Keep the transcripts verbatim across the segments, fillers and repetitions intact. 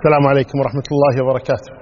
السلام عليكم ورحمة الله وبركاته.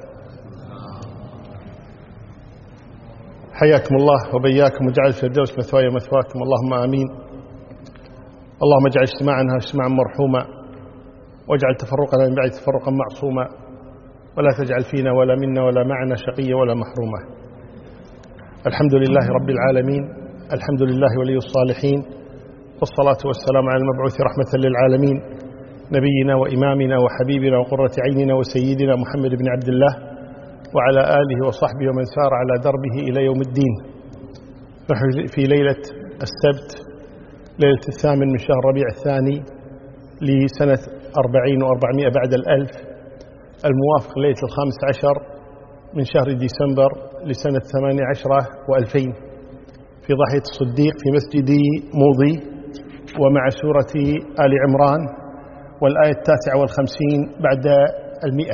حياكم الله وبياكم وجعل الفردوس مثواي ومثواكم، اللهم آمين. اللهم اجعل اجتماعنا اجتماعا مرحوما، واجعل تفرقنا من بعد تفرقا معصوما، ولا تجعل فينا ولا منا ولا معنا شقيا ولا محروما. الحمد لله رب العالمين، الحمد لله ولي الصالحين، والصلاة والسلام على المبعوث رحمة للعالمين، نبينا وإمامنا وحبيبنا وقرة عيننا وسيدنا محمد بن عبد الله، وعلى آله وصحبه ومن سار على دربه إلى يوم الدين. نحن في ليلة السبت، ليلة الثامن من شهر ربيع الثاني لسنة أربعين وأربعمائة بعد الألف، الموافق ليلة الخامس عشر من شهر ديسمبر لسنة ثمانية عشرة وألفين، في ضاحية الصديق في مسجد موضي، ومع سورة آل عمران والآية التاسعة والخمسين بعد المئة.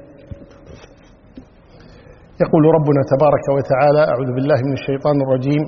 يقول ربنا تبارك وتعالى: أعوذ بالله من الشيطان الرجيم: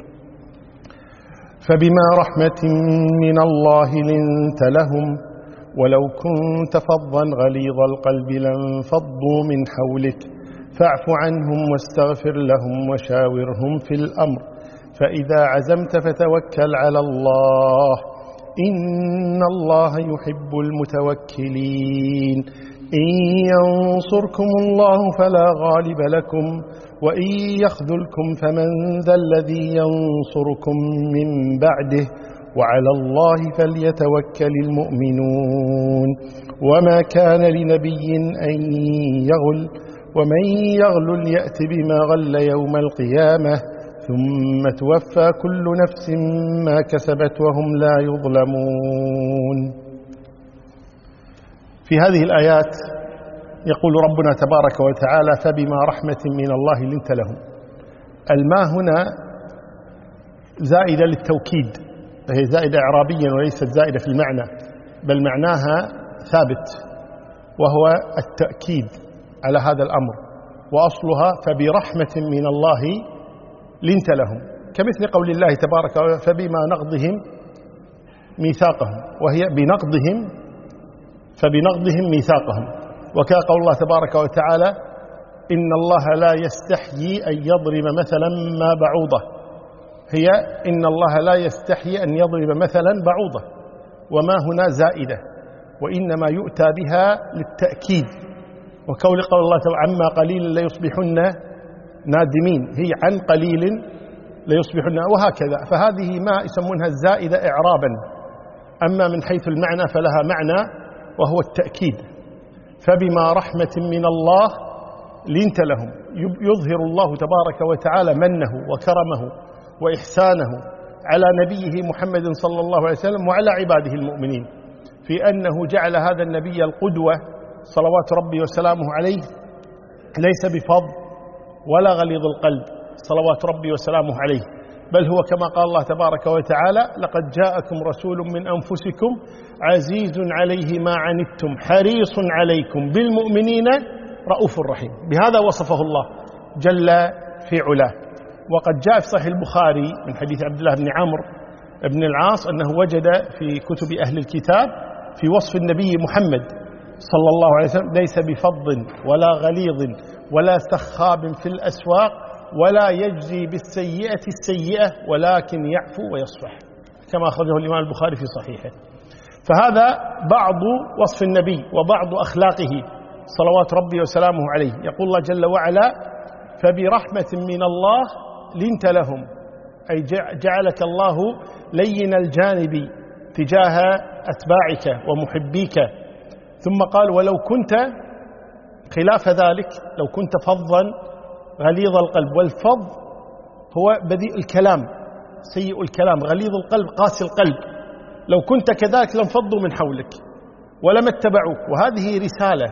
فبما رحمة من الله لنت لهم ولو كنت فظا غليظ القلب لانفضوا من حولك فاعف عنهم واستغفر لهم وشاورهم في الأمر فإذا عزمت فتوكل على الله إن الله يحب المتوكلين. إن ينصركم الله فلا غالب لكم وإن يخذلكم فمن ذا الذي ينصركم من بعده وعلى الله فليتوكل المؤمنون. وما كان لنبي أن يغل ومن يغل يأت بما غل يوم القيامة ثم توفى كل نفس ما كسبت وهم لا يظلمون. في هذه الآيات يقول ربنا تبارك وتعالى: فبما رحمة من الله لنت لهم. الماء هنا زائدة للتوكيد، فهي زائدة إعرابيا وليست زائدة في المعنى، بل معناها ثابت وهو التأكيد على هذا الأمر، وأصلها فبرحمة من الله لنت لهم، كمثل قول الله تبارك وتعالى: فبما نقضهم ميثاقهم، وهي بنقضهم فبنقضهم ميثاقهم. وكان قول الله تبارك وتعالى: إن الله لا يستحيي أن يضرب مثلا ما بعوضة، هي إن الله لا يستحيي أن يضرب مثلا بعوضة، وما هنا زائدة وإنما يؤتى بها للتأكيد. وقول قول الله تعالى: عما قليل ليصبحن نادمين، هي عن قليل ليصبحن، وهكذا. فهذه ما يسمونها الزائدة إعرابا، أما من حيث المعنى فلها معنى وهو التأكيد. فبما رحمة من الله لنت لهم، يظهر الله تبارك وتعالى منه وكرمه وإحسانه على نبيه محمد صلى الله عليه وسلم وعلى عباده المؤمنين، في أنه جعل هذا النبي القدوة صلوات ربي وسلامه عليه، ليس بفظ ولا غليظ القلب صلوات ربي وسلامه عليه، بل هو كما قال الله تبارك وتعالى: لقد جاءكم رسول من أنفسكم عزيز عليه ما عنتم حريص عليكم بالمؤمنين رؤوف رحيم. بهذا وصفه الله جل في علاه. وقد جاء في صحيح البخاري من حديث عبد الله بن عمرو بن العاص أنه وجد في كتب أهل الكتاب في وصف النبي محمد صلى الله عليه وسلم: ليس بفظ ولا غليظ ولا سخاب في الأسواق ولا يجزي بالسيئة السيئة ولكن يعفو ويصفح، كما أخرجه الإمام البخاري في صحيحه. فهذا بعض وصف النبي وبعض أخلاقه صلوات ربي وسلامه عليه. يقول الله جل وعلا: فبرحمة من الله لنت لهم، أي جعلك الله لين الجانب تجاه أتباعك ومحبيك. ثم قال: ولو كنت خلاف ذلك، لو كنت فظا غليظ القلب، والفظ هو بديء الكلام سيء الكلام، غليظ القلب قاسي القلب، لو كنت كذلك لانفضوا من حولك ولم اتبعوك. وهذه رسالة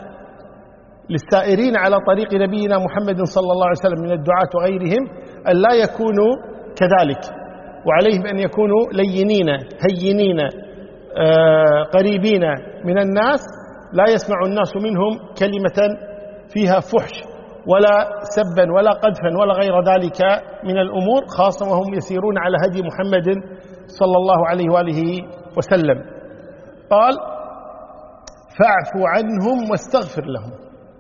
للسائرين على طريق نبينا محمد صلى الله عليه وسلم من الدعاة وغيرهم، أن لا يكونوا كذلك، وعليهم أن يكونوا لينين هينين آه قريبين من الناس، لا يسمع الناس منهم كلمة فيها فحش ولا سبا ولا قذفا ولا غير ذلك من الأمور، خاصة وهم يسيرون على هدي محمد صلى الله عليه وآله وسلم. قال: فاعف عنهم واستغفر لهم.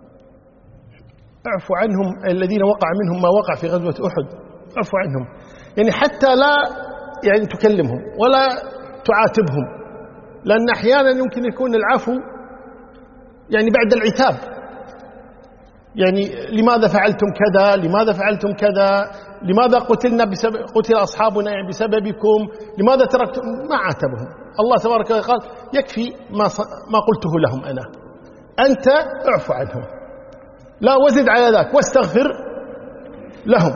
اعفو عنهم الذين وقع منهم ما وقع في غزوة أحد، اعفو عنهم، يعني حتى لا يعني تكلمهم ولا تعاتبهم، لأن أحيانا يمكن يكون العفو يعني بعد العتاب، يعني لماذا فعلتم كذا، لماذا فعلتم كذا، لماذا قتلنا بسبب قتل أصحابنا يعني بسببكم، لماذا تركتم، ما عاتبهم. الله تبارك وتعالى قال يكفي ما ما قلته لهم أنا، أنت اعفو عنهم، لا وزد على ذاك واستغفر لهم.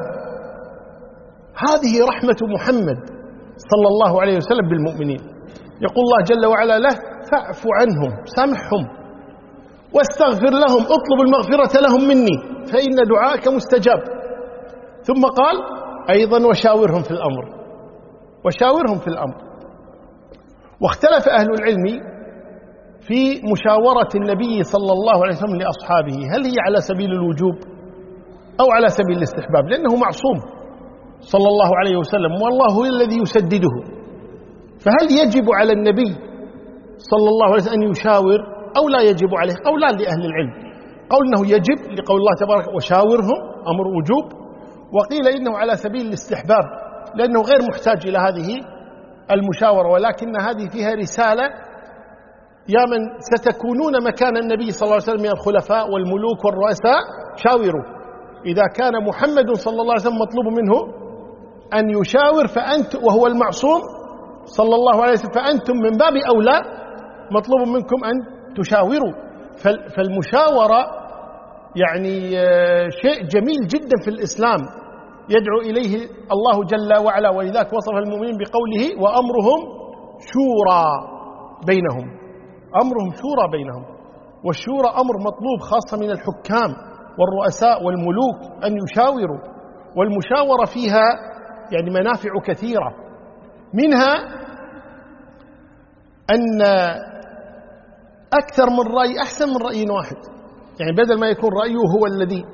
هذه رحمة محمد صلى الله عليه وسلم بالمؤمنين. يقول الله جل وعلا له فاعف عنهم، سامحهم، واستغفر لهم، اطلب المغفرة لهم مني فإن دعاءك مستجاب. ثم قال أيضا وشاورهم في الأمر، وشاورهم في الأمر. واختلف أهل العلم في مشاورة النبي صلى الله عليه وسلم لأصحابه، هل هي على سبيل الوجوب أو على سبيل الاستحباب، لأنه معصوم صلى الله عليه وسلم والله هو الذي يسدده. فهل يجب على النبي صلى الله عليه وسلم أن يشاور أو لا يجب عليه؟ قولان لأهل العلم، قول أنه يجب لقول الله تبارك وشاورهم أمر وجوب، وقيل إنه على سبيل الاستحباب لأنه غير محتاج إلى هذه المشاورة، ولكن هذه فيها رسالة يا من ستكونون مكان النبي صلى الله عليه وسلم من الخلفاء والملوك والرؤساء شاوروا. إذا كان محمد صلى الله عليه وسلم مطلوب منه أن يشاور فأنت وهو المعصوم صلى الله عليه وسلم، فأنتم من باب أولى مطلوب منكم أن تشاوروا. فالمشاورة يعني شيء جميل جدا في الإسلام يدعو إليه الله جل وعلا، ولذلك وصف المؤمنين بقوله وأمرهم شورى بينهم، أمرهم شورى بينهم. والشورى أمر مطلوب خاصة من الحكام والرؤساء والملوك أن يشاوروا، والمشاورة فيها يعني منافع كثيرة، منها أن أكثر من رأي أحسن من رأي واحد، يعني بدل ما يكون رأيه هو الذي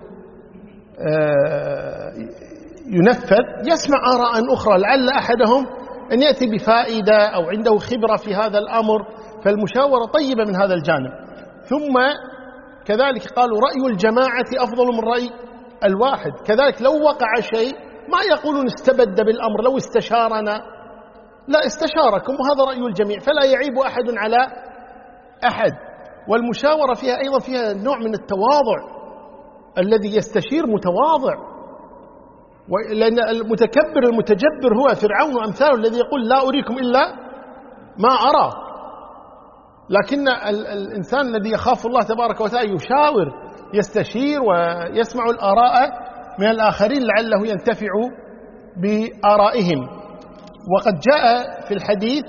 ينفذ يسمع آراء أخرى لعل أحدهم أن يأتي بفائدة أو عنده خبرة في هذا الأمر، فالمشاورة طيبة من هذا الجانب. ثم كذلك قالوا رأي الجماعة أفضل من رأي الواحد، كذلك لو وقع شيء ما يقولون استبد بالأمر لو استشارنا، لا استشاركم وهذا رأي الجميع، فلا يعيب أحد على أحد. والمشاورة فيها أيضا فيها نوع من التواضع، الذي يستشير متواضع، لأن المتكبر المتجبر هو فرعون وأمثاله الذي يقول لا أريكم إلا ما أرى. لكن الإنسان الذي يخاف الله تبارك وتعالى يشاور، يستشير ويسمع الآراء من الآخرين لعله ينتفع بآرائهم. وقد جاء في الحديث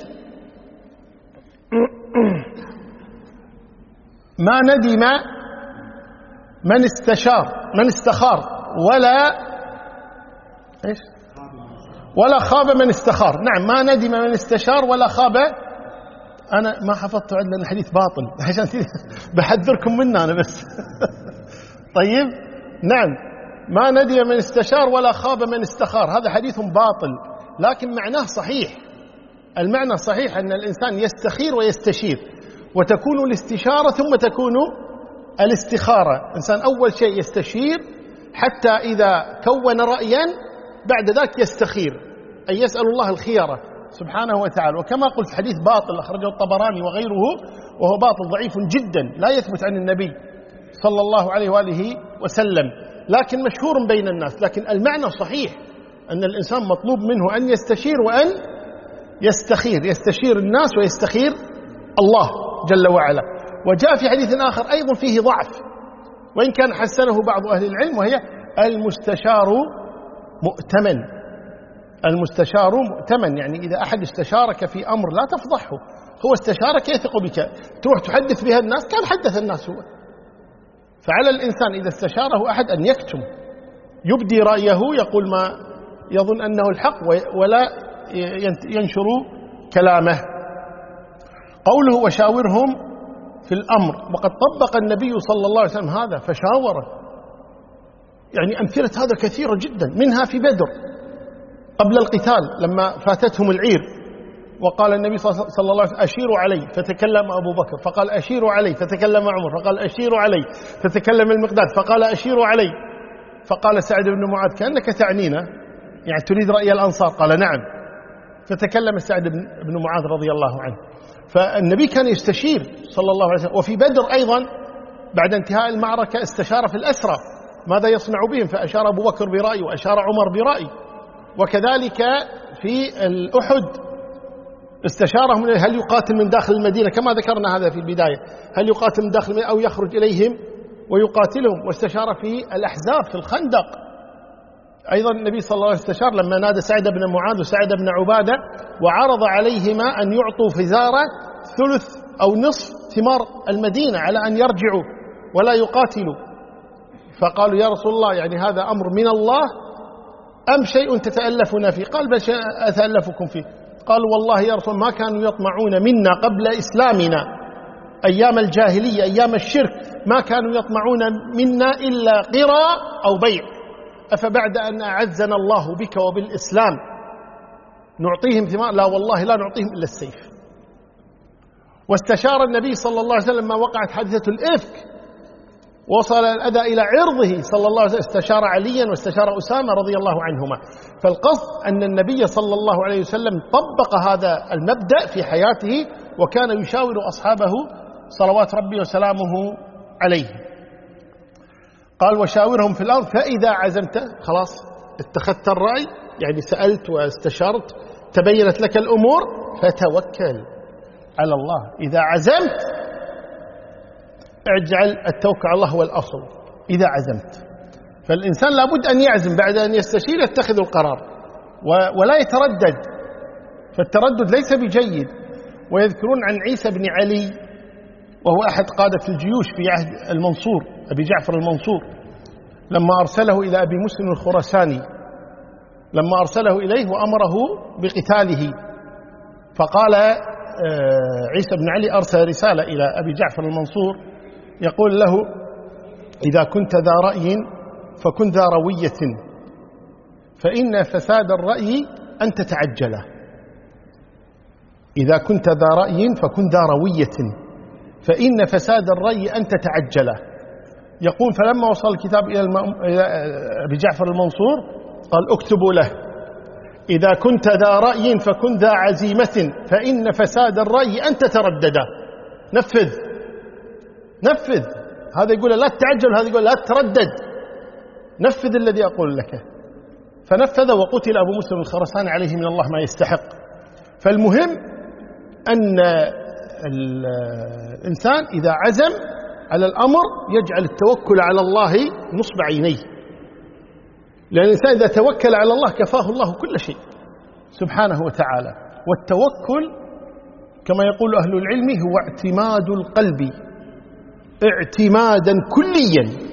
ما ندم من استشار من استخار ولا إيش ولا خاب من استخار. نعم، ما ندم من استشار ولا خاب. أنا ما حفظت عندنا الحديث باطل عشان بحذركم منه أنا بس طيب، نعم، ما ندم من استشار ولا خاب من استخار، هذا حديث باطل لكن معناه صحيح. المعنى صحيح أن الإنسان يستخير ويستشير، وتكون الاستشارة ثم تكون الاستخارة. إنسان أول شيء يستشير حتى إذا كون رأيا بعد ذاك يستخير، أي يسأل الله الخيرة سبحانه وتعالى. وكما قلت حديث باطل أخرجه الطبراني وغيره، وهو باطل ضعيف جدا لا يثبت عن النبي صلى الله عليه وآله وسلم، لكن مشهور بين الناس. لكن المعنى صحيح أن الإنسان مطلوب منه أن يستشير وأن يستخير، يستشير الناس ويستخير الله جل وعلا. وجاء في حديث آخر أيضا فيه ضعف وإن كان حسنه بعض أهل العلم، وهي المستشار مؤتمن. المستشار مؤتمن يعني إذا أحد استشارك في أمر لا تفضحه، هو استشارك يثق بك، تروح تحدث بها الناس كان حدث الناس هو. فعلى الإنسان إذا استشاره أحد أن يكتم، يبدي رأيه، يقول ما يظن أنه الحق ولا ينشر كلامه. قوله وشاورهم في الأمر، وقد طبق النبي صلى الله عليه وسلم هذا فشاوره، يعني أمثلة هذا كثيرة جدا، منها في بدر قبل القتال لما فاتتهم العير وقال النبي صلى الله عليه وسلم أشيروا علي، فتكلم أبو بكر فقال أشيروا علي، فتكلم عمر فقال أشيروا علي، فتكلم المقداد فقال أشيروا علي. فقال سعد بن معاذ كأنك تعنينا، يعني تريد رأي الأنصار؟ قال نعم. فتكلم سعد بن معاذ رضي الله عنه. فالنبي كان يستشير صلى الله عليه وسلم. وفي بدر أيضا بعد انتهاء المعركة استشار في الأسرى ماذا يصنع بهم، فأشار أبو بكر برأي وأشار عمر برأي. وكذلك في الأحد استشارهم هل يقاتل من داخل المدينة كما ذكرنا هذا في البداية، هل يقاتل من داخل المدينة أو يخرج إليهم ويقاتلهم. واستشار في الأحزاب في الخندق أيضا النبي صلى الله عليه وسلم استشار لما نادى سعد بن معاذ وسعد بن عبادة وعرض عليهما أن يعطوا فزارة ثلث أو نصف ثمار المدينة على أن يرجعوا ولا يقاتلوا. فقالوا يا رسول الله يعني هذا أمر من الله أم شيء تتألفنا فيه؟ قال بل شيء أتألفكم فيه. قالوا والله يا رسول ما كانوا يطمعون منا قبل إسلامنا أيام الجاهلية أيام الشرك، ما كانوا يطمعون منا إلا قراء أو بيع، أفبعد أن أعزنا الله بك وبالإسلام نعطيهم ثمار؟ لا والله لا نعطيهم إلا السيف. واستشار النبي صلى الله عليه وسلم ما وقعت حادثة الإفك وصل الأذى إلى عرضه صلى الله عليه وسلم، استشار عليا واستشار أسامة رضي الله عنهما. فالقصد أن النبي صلى الله عليه وسلم طبق هذا المبدأ في حياته وكان يشاور أصحابه صلوات ربي وسلامه عليه. قال وشاورهم في الأرض فإذا عزمت، خلاص اتخذت الرأي يعني سألت واستشرت تبينت لك الأمور فتوكل على الله. إذا عزمت اجعل التوكل على الله هو الأصل. إذا عزمت فالإنسان لابد أن يعزم بعد أن يستشير يتخذ القرار ولا يتردد، فالتردد ليس بجيد. ويذكرون عن عيسى بن علي وهو أحد قادة الجيوش في عهد المنصور أبي جعفر المنصور، لما أرسله إلى أبي مسلم الخراساني، لما أرسله إليه وأمره بقتاله، فقال عيسى بن علي أرسل رسالة إلى أبي جعفر المنصور يقول له إذا كنت ذا رأي فكن ذا روية، فإن فساد الرأي أن تتعجله. إذا كنت ذا رأي فكن ذا روية، فإن فساد الرأي أن تتعجله. يقول فلما وصل الكتاب إلى أبي جعفر المنصور قال اكتبوا له إذا كنت ذا رأي فكن ذا عزيمة، فإن فساد الرأي أن تتردد. نفذ نفذ، هذا يقول لا تتعجل، هذا يقول لا تتردد، نفذ الذي أقول لك. فنفذ وقتل أبو مسلم الخراساني عليه من الله ما يستحق. فالمهم أن الإنسان إذا عزم على الأمر يجعل التوكل على الله نصب عينيه، لأن الإنسان إذا توكل على الله كفاه الله كل شيء سبحانه وتعالى. والتوكل كما يقول أهل العلم هو اعتماد القلب اعتمادا كليا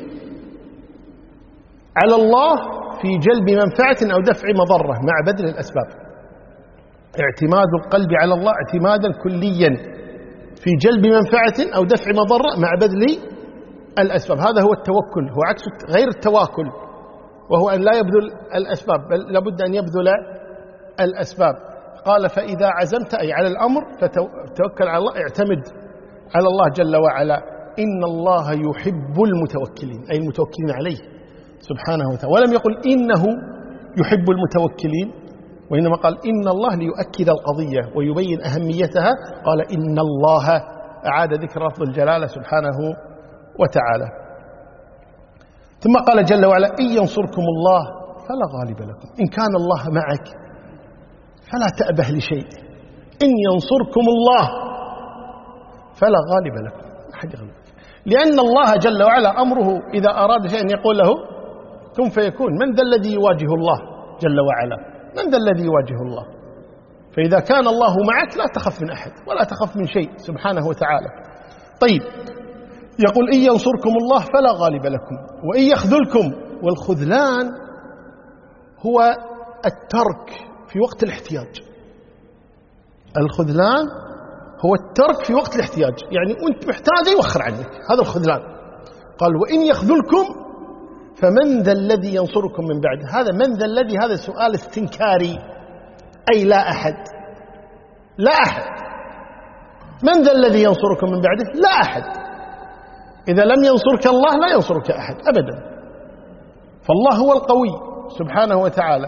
على الله في جلب منفعة أو دفع مضرة مع بذل الأسباب. اعتماد القلب على الله اعتمادا كليا في جلب منفعة أو دفع مضرة مع بذل الأسباب. هذا هو التوكل، هو عكس غير التواكل، وهو أن لا يبذل الأسباب بل لابد أن يبذل الأسباب. قال فإذا عزمت أي على الأمر فتوكل على الله، اعتمد على الله جل وعلا. إن الله يحب المتوكلين أي المتوكلين عليه سبحانه وتعالى، ولم يقل إنه يحب المتوكلين، وإنما قال إن الله ليؤكد القضية ويبين أهميتها. قال إن الله، أعاد ذكر لفظ الجلالة سبحانه وتعالى. ثم قال جل وعلا إن ينصركم الله فلا غالب لكم، إن كان الله معك فلا تأبه لشيء. إن ينصركم الله فلا غالب لكم، أحد يغلب، لأن الله جل وعلا أمره إذا أراد شيئا يقول له كن فيكون. من ذا الذي يواجه الله جل وعلا؟ من ذا الذي يواجه الله؟ فإذا كان الله معك لا تخف من أحد ولا تخف من شيء سبحانه وتعالى. طيب، يقول إن ينصركم الله فلا غالب لكم وإن يخذلكم. والخذلان هو الترك في وقت الاحتياج. الخذلان هو الترك في وقت الاحتياج، يعني أنت محتاج يوخر عنك، هذا الخذلان. قال وإن يخذلكم فمن ذا الذي ينصركم من بعد. هذا من ذا الذي، هذا سؤال استنكاري، أي لا أحد. لا أحد. من ذا الذي ينصركم من بعده؟ لا أحد. إذا لم ينصرك الله لا ينصرك أحد أبدا. فالله هو القوي سبحانه وتعالى.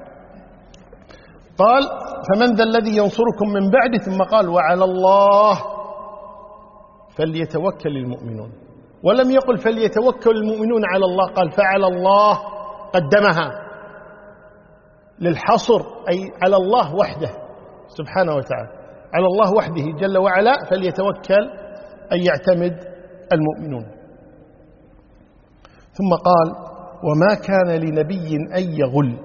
قال فمن ذا الذي ينصركم من بعده، ثم قال وعلى الله فليتوكل المؤمنون. ولم يقل فليتوكل المؤمنون على الله، قال فعلى الله، قدمها للحصر، أي على الله وحده سبحانه وتعالى، على الله وحده جل وعلا فليتوكل أن يعتمد المؤمنون. ثم قال وما كان لنبي أن يغل.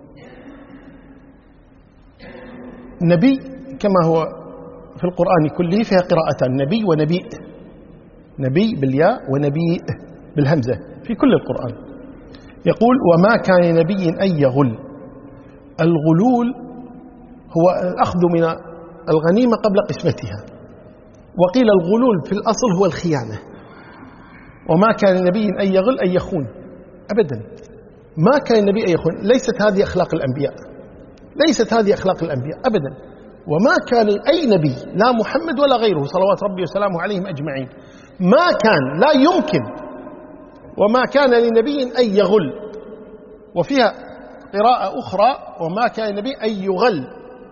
نبي كما هو في القرآن كله فيها قراءتان، نبي ونبي، نبي بالياء ونبي بالهمزة في كل القرآن. يقول وما كان لنبي أن يغل. الغلول هو الأخذ من الغنيمة قبل قسمتها، وقيل الغلول في الأصل هو الخيانة. وما كان لنبي أن يغل أن يخون أبدا. ما كان النبي أن يخون، ليست هذه أخلاق الأنبياء، ليست هذه أخلاق الأنبياء أبدا. وما كان أي نبي، لا محمد ولا غيره صلوات ربي وسلامه عليهم أجمعين، ما كان، لا يمكن. وما كان لنبي أن يغل. وفيها قراءة أخرى وما كان النبي أن يغل،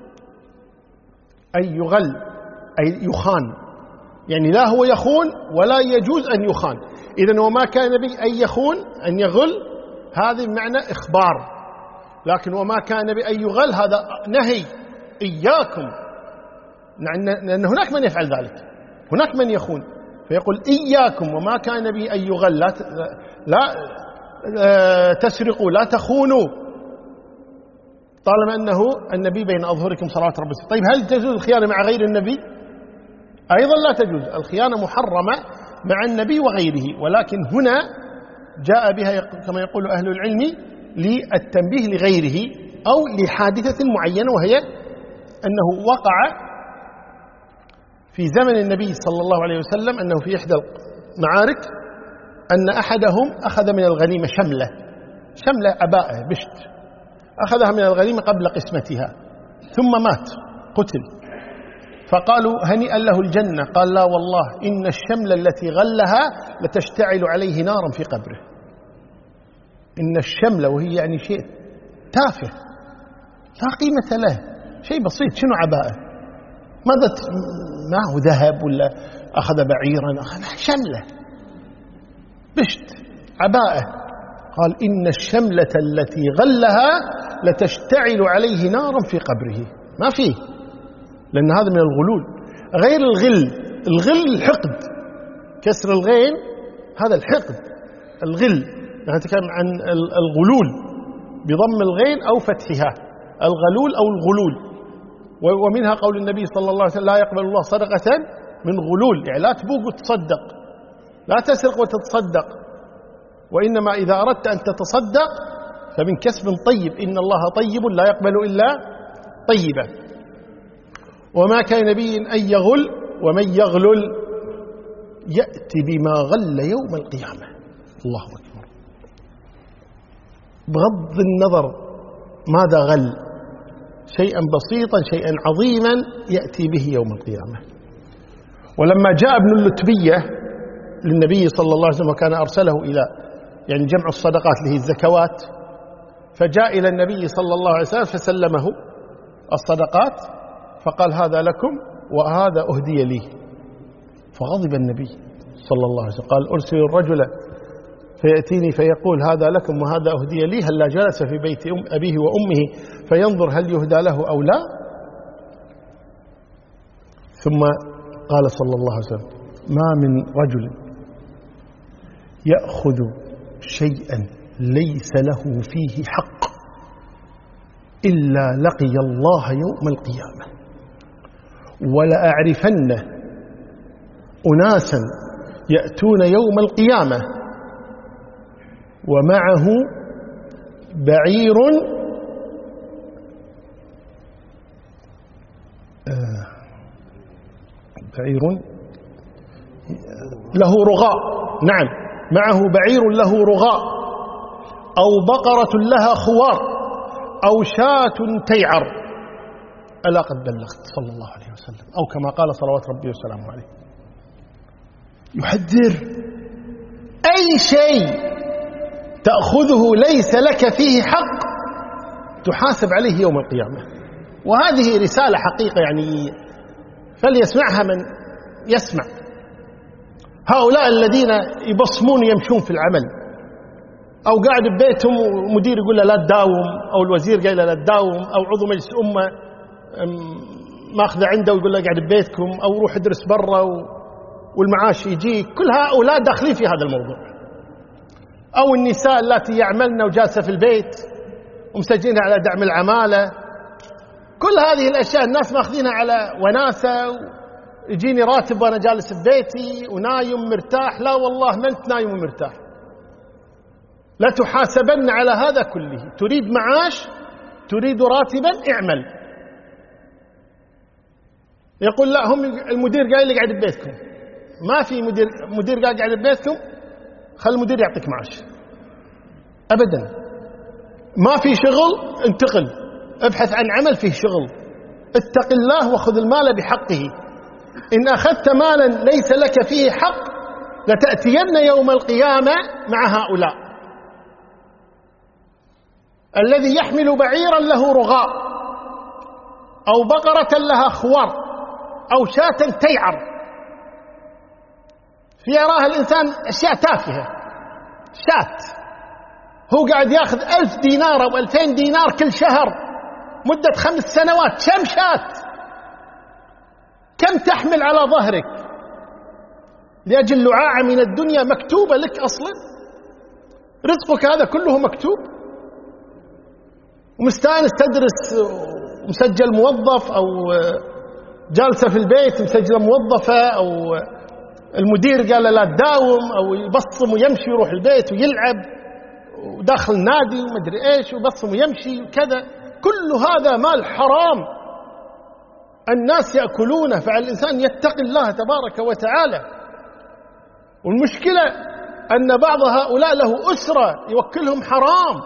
أن يغل أي يخان، يعني لا هو يخون ولا يجوز أن يخان. إذن وما كان النبي أن يخون أن يغل، هذا بمعنى إخبار. لكن وما كان النبي أن يغل هذا نهي، إياكم، لأن هناك من يفعل ذلك، هناك من يخون، فيقول إياكم وما كان النبي أن يغل، لا, لا تسرقوا، لا تخونوا، طالما أنه النبي بين أظهركم صلوات ربي. طيب هل تجوز الخيانة مع غير النبي؟ أيضا لا تجوز. الخيانة محرمة مع النبي وغيره، ولكن هنا جاء بها كما يقول أهل العلم للتنبيه لغيره أو لحادثة معينة، وهي أنه وقع في زمن النبي صلى الله عليه وسلم أنه في إحدى المعارك أن أحدهم أخذ من الغنيمة شملة، شملة عباءة بشت، أخذها من الغنيمة قبل قسمتها ثم مات، قتل. فقالوا هنيئا له الجنة، قال لا والله إن الشملة التي غلها لتشتعل عليه نارا في قبره. إن الشملة، وهي يعني شيء تافه لا قيمة له، شيء بسيط، شنو عباءة؟ ماذا ت... معه ذهب ولا أخذ بعيرا؟ أخذ شملة بشت عباءة. قال إن الشملة التي غلها لتشتعل عليه نارا في قبره. ما فيه، لأن هذا من الغلول. غير الغل، الغل الحقد، كسر الغين هذا الحقد، الغل. نحن نتكلم عن الغلول بضم الغين أو فتحها، الغلول أو الغلول. ومنها قول النبي صلى الله عليه وسلم لا يقبل الله صدقة من غلول، يعني لا تبوق وتصدق، لا تسرق وتتصدق، وإنما إذا أردت أن تتصدق فمن كسب طيب، إن الله طيب لا يقبل إلا طيبا. وما كان نبي أن يغل، ومن يغلل يأتي بما غل يوم القيامة. الله أكبر. بغض النظر ماذا غل، شيئا بسيطا شيئا عظيما يأتي به يوم القيامة. ولما جاء ابن اللتبية للنبي صلى الله عليه وسلم وكان أرسله إلى يعني جمع الصدقات اللي هي الزكوات، فجاء إلى النبي صلى الله عليه وسلم فسلمه الصدقات فقال هذا لكم وهذا أهدي لي. فغضب النبي صلى الله عليه وسلم، قال أرسل الرجل فيأتيني فيقول هذا لكم وهذا أهدي لي، هل لا جلس في بيت أم أبيه وأمه فينظر هل يهدى له أو لا؟ ثم قال صلى الله عليه وسلم ما من رجل يأخذ شيئا ليس له فيه حق إلا لقي الله يوم القيامة، ولأعرفن أناسا يأتون يوم القيامة ومعه بعير آه بعير له رغاء، نعم معه بعير له رغاء، أو بقرة لها خوار، أو شاة تيعر. ألا قد بلغت صلى الله عليه وسلم، أو كما قال صلوات ربي وسلامه عليه. يحذر أي شيء تأخذه ليس لك فيه حق تحاسب عليه يوم القيامة. وهذه رسالة حقيقة يعني فليسمعها من يسمع. هؤلاء الذين يبصمون يمشون في العمل، أو قاعد ببيتهم ومدير يقول له لا تداوم، أو الوزير قال له لا تداوم، أو عضو مجلس أمة ماخذه عنده ويقول له قاعد ببيتكم، أو روح ادرس برا والمعاش يجيك. كل هؤلاء داخلين في هذا الموضوع. أو النساء التي يعملن وجالسة في البيت ومسجلين على دعم العمالة. كل هذه الأشياء الناس ماخذينها على وناسة، يجيني راتب وأنا جالس في بيتي ونايم مرتاح. لا والله ما أنت نايم ومرتاح، لا تحاسبن على هذا كله. تريد معاش، تريد راتبا، اعمل. يقول لا هم المدير قايل لي قاعد ببيتكم. ما في مدير مدير قاعد قاعد ببيتكم، خل المدير يعطيك معاش أبدا. ما في شغل، انتقل ابحث عن عمل فيه شغل. اتق الله وخذ المال بحقه. إن أخذت مالا ليس لك فيه حق لتأتين يوم القيامة مع هؤلاء. الذي يحمل بعيرا له رغاء، أو بقرة لها خوار، أو شاة تيعر، في يراها الإنسان أشياء تافهة. شاة هو قاعد ياخذ ألف دينار أو ألفين دينار كل شهر مدة خمس سنوات. كم شاة؟ كم تحمل على ظهرك لأجل لعاعة من الدنيا مكتوبة لك أصلا؟ رزقك هذا كله مكتوب، ومستانس تدرس مسجل موظف، أو جالسة في البيت مسجلة موظفة، أو المدير قال لا تداوم، أو يبصم ويمشي يروح البيت ويلعب وداخل النادي ومدري إيش ويبصم ويمشي وكذا. كل هذا مال حرام الناس يأكلونه. فعلى الإنسان يتقي الله تبارك وتعالى. والمشكلة أن بعض هؤلاء له أسرة يوكلهم حرام،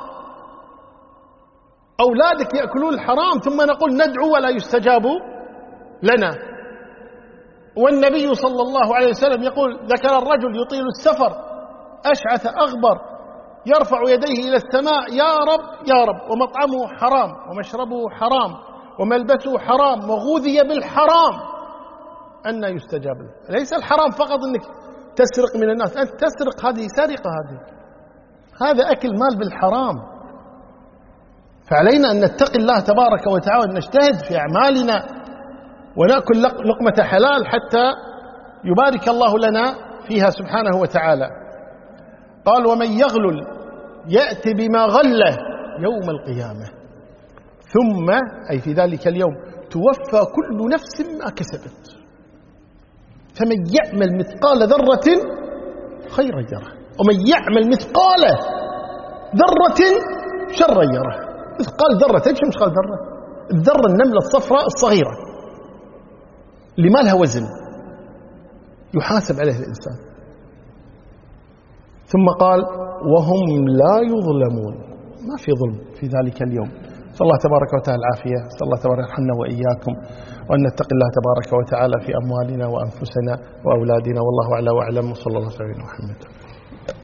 أولادك يأكلون الحرام، ثم نقول ندعو ولا يستجاب لنا. والنبي صلى الله عليه وسلم يقول: ذكر الرجل يطيل السفر أشعث أغبر يرفع يديه إلى السماء: يا رب يا رب، ومطعمه حرام ومشربه حرام وملبسه حرام وغذي بالحرام، أن يستجاب له. ليس الحرام فقط أنك تسرق من الناس، أنت تسرق، هذه سرقة، هذه هذا أكل مال بالحرام. فعلينا أن نتقي الله تبارك وتعالى، نجتهد في أعمالنا ونأكل لقمة حلال حتى يبارك الله لنا فيها سبحانه وتعالى. قال: ومن يغلل يأتي بما غله يوم القيامة ثم، أي في ذلك اليوم، توفى كل نفس ما كسبت. فمن يعمل مثقال ذرة خيرا يره، ومن يعمل مثقال ذرة شرا يره. مثقال ذرة، ايش مثقال ذرة؟ الذرة النملة الصفراء الصغيرة اللي ما لها وزن يحاسب عليه الإنسان. ثم قال: وهم لا يظلمون، ما في ظلم في ذلك اليوم. صلى الله تبارك وتعالى العافية. صلى الله تبارك يرحمنا وإياكم، وأن نتقي الله تبارك وتعالى في أموالنا وأنفسنا وأولادنا. والله أعلى وأعلم. صلى الله عليه وسلم.